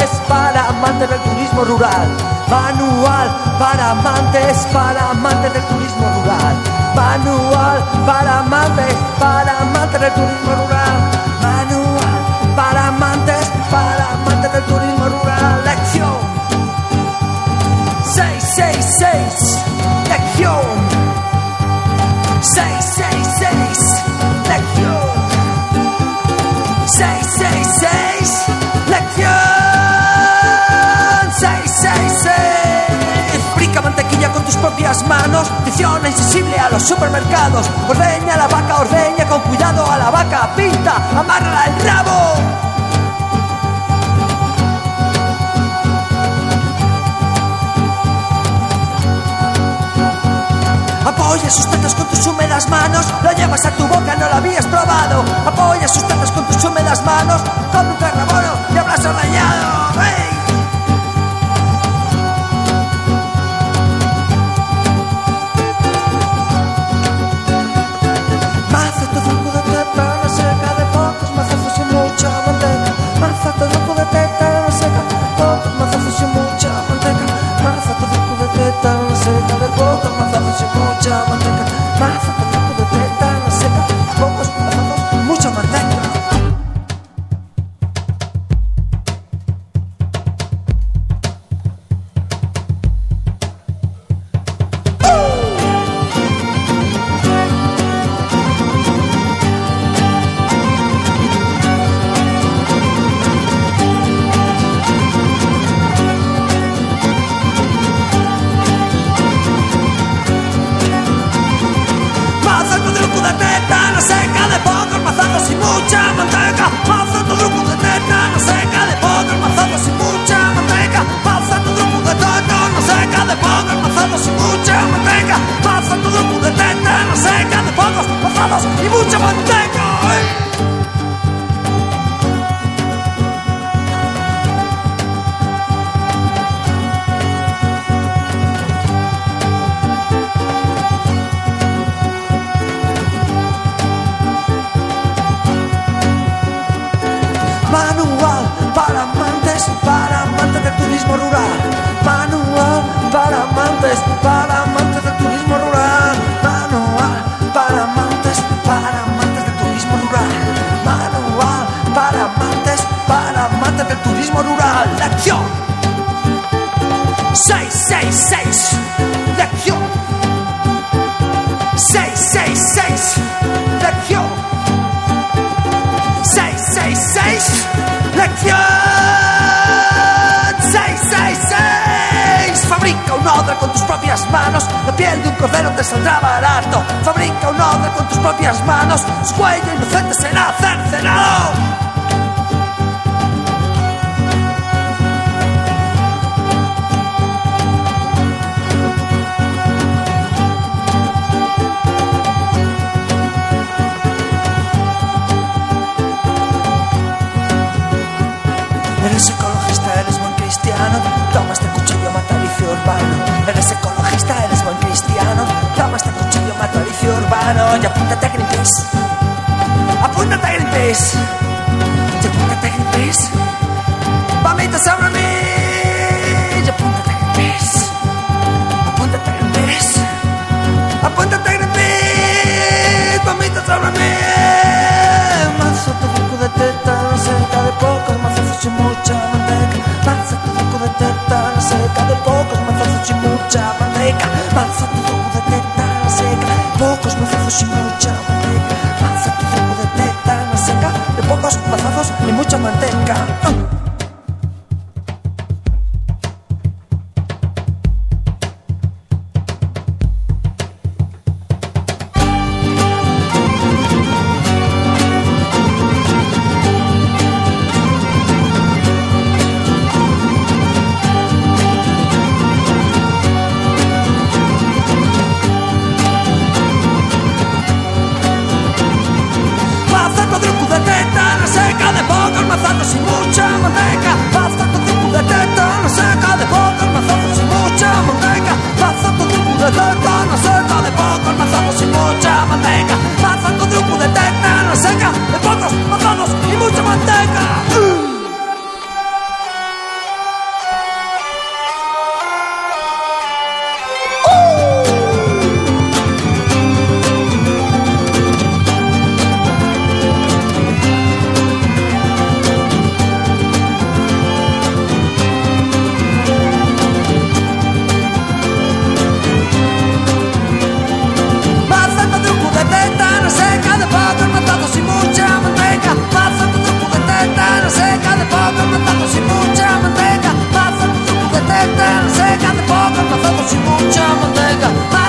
para amantes del turismo rural. Manual para amantes del turismo rural. Manual para amantes del turismo rural. Manual para amantes del turismo rural. Lección 666. Lección 666. Lección 666. Lección 666. Fabrica mantequilla con tus propias manos. Adiciona insensible a los supermercados. Ordeña la vaca, ordeña con cuidado a la vaca. Pinta, amárrala el rabo. Apoya sus tetas con tus húmedas manos. Lo llevas a tu boca, no lo habías probado. Apoya sus tetas con tus húmedas manos. Come un carrabono y habrás ordeñado. ¡Hey! Maza todo un cubo de teta, no seca de pocos mazazos y mucha manteca. Maza todo un cubo de teta, no seca de pocos mazazos y mucha manteca. Maza todo un cubo de teta, no seca de pocos mazazos y mucha manteca. Maza todo un cubo de teta, no seca de pocos mazazos y mucha manteca. Y mucha manteca. Manual para amantes del turismo rural. Manual para amantes del turismo rural. Manual para amantes del turismo rural. Manual para amantes del turismo rural. Lección 666. Lección 666. Lección 666. Lección 666. Fabrica un odre con tus propias manos. La piel de un cordero te saldrá barato. Fabrica un odre con tus propias manos. Su cuello inocente será cercenado. Eres ecologista, eres buen cristiano. Toma este cuchillo, mata al vicio urbano. Eres ecologista, eres buen cristiano. Toma este cuchillo, mata al vicio urbano. Y apúntate a Greenpeace. Apúntate a Greenpeace. Y apúntate a Greenpeace. Vomita sobre mí. Y apúntate a Greenpeace. Apúntate a Greenpeace. Apúntate a Greenpeace. Vomita sobre mí. Mazo tu truco de teta, no cerca de pocos mazazos y mucha manteca. Mazo tu truco de teta, no cerca de pocos mazazos y mucha manteca. Mazo tu truco de teta, no cerca de pocos mazazos y mucha manteca. Mazo tu truco de teta, no cerca de pocos mazazos y mucha manteca. meter, se hace poco, no hacemos sin mucha manteca.